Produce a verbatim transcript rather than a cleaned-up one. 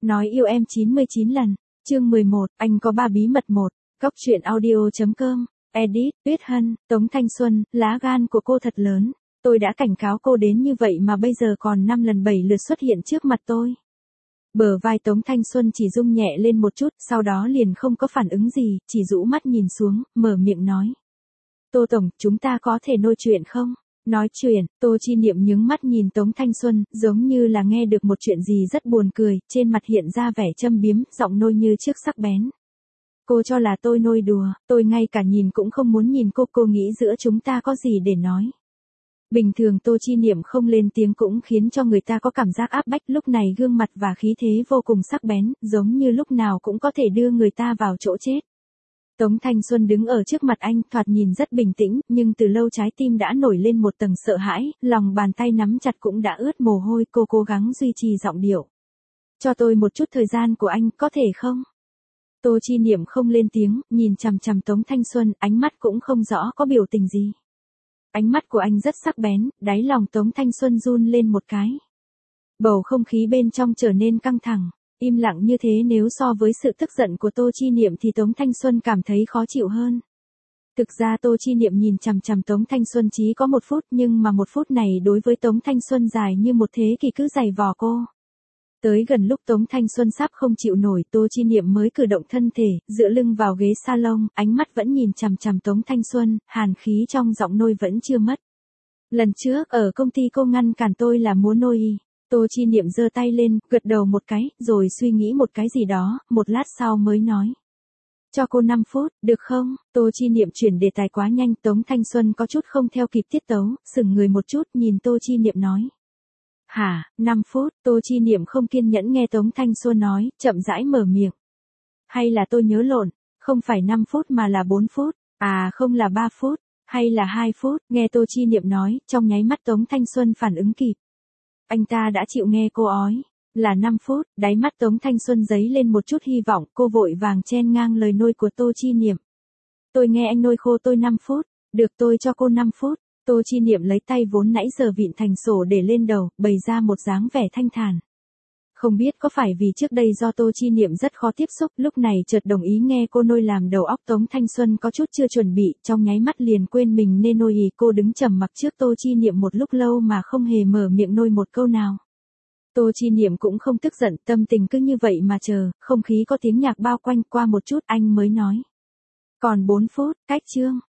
Nói yêu em chín mươi chín lần. Chương mười một, anh có ba bí mật một. Góc truyện audio chấm com. Edit, Tuyết Hân, Tống Thanh Xuân, lá gan của cô thật lớn. Tôi đã cảnh cáo cô đến như vậy mà bây giờ còn năm lần bảy lượt xuất hiện trước mặt tôi. Bờ vai Tống Thanh Xuân chỉ rung nhẹ lên một chút, sau đó liền không có phản ứng gì, chỉ rũ mắt nhìn xuống, mở miệng nói. Tô Tổng, chúng ta có thể nói chuyện không? Nói chuyện, Tô Chi Niệm nhướng mắt nhìn Tống Thanh Xuân, giống như là nghe được một chuyện gì rất buồn cười, trên mặt hiện ra vẻ châm biếm, giọng nôi như chiếc sắc bén. Cô cho là tôi nôi đùa, tôi ngay cả nhìn cũng không muốn nhìn cô, cô nghĩ giữa chúng ta có gì để nói. Bình thường Tô Chi Niệm không lên tiếng cũng khiến cho người ta có cảm giác áp bách, lúc này gương mặt và khí thế vô cùng sắc bén, giống như lúc nào cũng có thể đưa người ta vào chỗ chết. Tống Thanh Xuân đứng ở trước mặt anh, thoạt nhìn rất bình tĩnh, nhưng từ lâu trái tim đã nổi lên một tầng sợ hãi, lòng bàn tay nắm chặt cũng đã ướt mồ hôi, cô cố gắng duy trì giọng điệu. Cho tôi một chút thời gian của anh, có thể không? Tô Chi Niệm không lên tiếng, nhìn chằm chằm Tống Thanh Xuân, ánh mắt cũng không rõ có biểu tình gì. Ánh mắt của anh rất sắc bén, đáy lòng Tống Thanh Xuân run lên một cái. Bầu không khí bên trong trở nên căng thẳng. Im lặng như thế nếu so với sự tức giận của Tô Chi Niệm thì Tống Thanh Xuân cảm thấy khó chịu hơn. Thực ra Tô Chi Niệm nhìn chằm chằm Tống Thanh Xuân chỉ có một phút, nhưng mà một phút này đối với Tống Thanh Xuân dài như một thế kỷ cứ giày vò cô. Tới gần lúc Tống Thanh Xuân sắp không chịu nổi, Tô Chi Niệm mới cử động thân thể, dựa lưng vào ghế salon, ánh mắt vẫn nhìn chằm chằm Tống Thanh Xuân, hàn khí trong giọng nôi vẫn chưa mất. Lần trước ở công ty cô ngăn cản tôi là múa nôi y. Tô Chi Niệm giơ tay lên, gật đầu một cái, rồi suy nghĩ một cái gì đó, một lát sau mới nói. Cho cô năm phút, được không? Tô Chi Niệm chuyển đề tài quá nhanh, Tống Thanh Xuân có chút không theo kịp tiết tấu, sững người một chút, nhìn Tô Chi Niệm nói. Hả, năm phút, Tô Chi Niệm không kiên nhẫn nghe Tống Thanh Xuân nói, chậm rãi mở miệng. Hay là tôi nhớ lộn, không phải năm phút mà là bốn phút, à không là ba phút, hay là hai phút, nghe Tô Chi Niệm nói, trong nháy mắt Tống Thanh Xuân phản ứng kịp. Anh ta đã chịu nghe cô ói, là năm phút, đáy mắt Tống Thanh Xuân giấy lên một chút hy vọng, cô vội vàng chen ngang lời nôi của Tô Chi Niệm. Tôi nghe anh nôi khô tôi năm phút, được tôi cho cô năm phút, Tô Chi Niệm lấy tay vốn nãy giờ vịn thành sổ để lên đầu, bày ra một dáng vẻ thanh thản. Không biết có phải vì trước đây do Tô Chi Niệm rất khó tiếp xúc, lúc này chợt đồng ý nghe cô nôi làm đầu óc Tống Thanh Xuân có chút chưa chuẩn bị, trong nháy mắt liền quên mình nên nôi ý, cô đứng trầm mặc trước Tô Chi Niệm một lúc lâu mà không hề mở miệng nôi một câu nào. Tô Chi Niệm cũng không tức giận, tâm tình cứ như vậy mà chờ, không khí có tiếng nhạc bao quanh, qua một chút anh mới nói. Còn bốn phút, cách chương,